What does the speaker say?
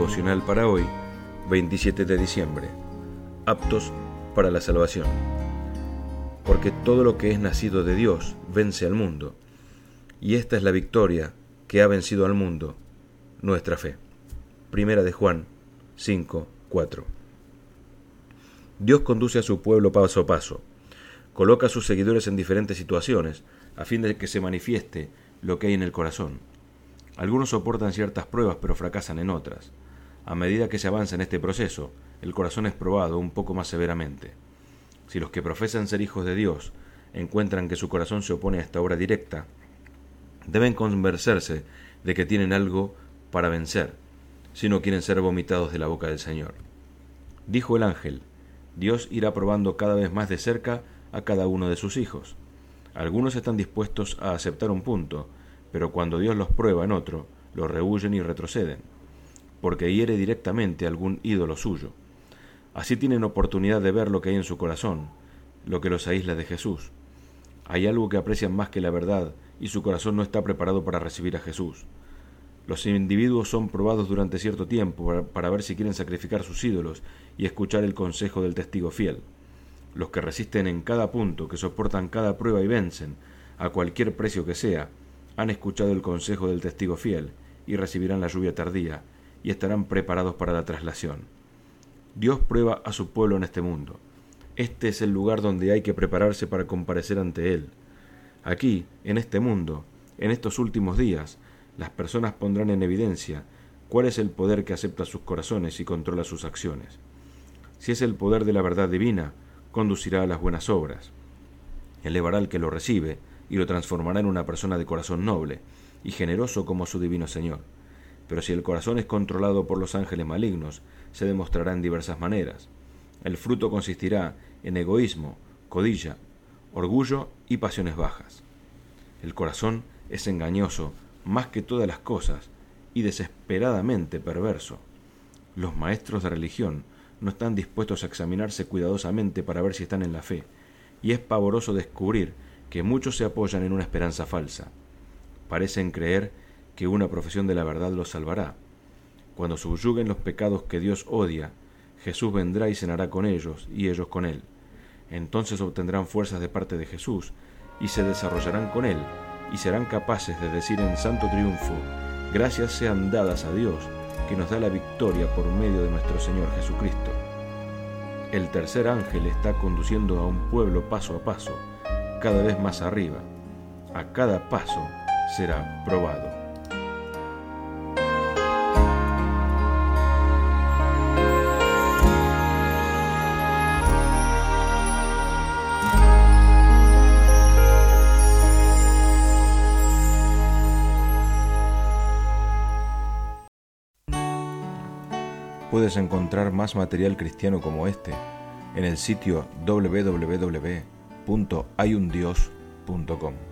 devocional para hoy, 27 de diciembre. Aptos para la salvación. Porque todo lo que es nacido de Dios vence al mundo, y esta es la victoria que ha vencido al mundo, nuestra fe. Primera de Juan 5:4. Dios conduce a su pueblo paso a paso, coloca a sus seguidores en diferentes situaciones, a fin de que se manifieste lo que hay en el corazón. Algunos soportan ciertas pruebas, pero fracasan en otras. A medida que se avanza en este proceso, el corazón es probado un poco más severamente. Si los que profesan ser hijos de Dios encuentran que su corazón se opone a esta obra directa, deben convencerse de que tienen algo para vencer, si no quieren ser vomitados de la boca del Señor. Dijo el ángel: Dios irá probando cada vez más de cerca a cada uno de sus hijos. Algunos están dispuestos a aceptar un punto, pero cuando Dios los prueba en otro, los rehúyen y retroceden, porque hiere directamente algún ídolo suyo. Así tienen oportunidad de ver lo que hay en su corazón, lo que los aísla de Jesús. Hay algo que aprecian más que la verdad, y su corazón no está preparado para recibir a Jesús. Los individuos son probados durante cierto tiempo para ver si quieren sacrificar sus ídolos y escuchar el consejo del testigo fiel. Los que resisten en cada punto, que soportan cada prueba y vencen, a cualquier precio que sea, han escuchado el consejo del testigo fiel y recibirán la lluvia tardía y estarán preparados para la traslación. Dios prueba a su pueblo en este mundo. Este es el lugar donde hay que prepararse para comparecer ante Él. Aquí, en este mundo, en estos últimos días, las personas pondrán en evidencia cuál es el poder que acepta sus corazones y controla sus acciones. Si es el poder de la verdad divina, conducirá a las buenas obras. Elevará al que lo recibe y lo transformará en una persona de corazón noble y generoso como su divino Señor. Pero si el corazón es controlado por los ángeles malignos, se demostrará en diversas maneras. El fruto consistirá en egoísmo, codicia, orgullo y pasiones bajas. El corazón es engañoso más que todas las cosas y desesperadamente perverso. Los maestros de religión no están dispuestos a examinarse cuidadosamente para ver si están en la fe, y es pavoroso descubrir que muchos se apoyan en una esperanza falsa. Parecen creer que una profesión de la verdad los salvará. Cuando subyuguen los pecados que Dios odia, Jesús vendrá y cenará con ellos y ellos con Él. Entonces obtendrán fuerzas de parte de Jesús y se desarrollarán con Él y serán capaces de decir en santo triunfo: gracias sean dadas a Dios, que nos da la victoria por medio de nuestro Señor Jesucristo. El tercer ángel está conduciendo a un pueblo paso a paso, cada vez más arriba. A cada paso será probado. Puedes encontrar más material cristiano como este en el sitio www.hayundios.com.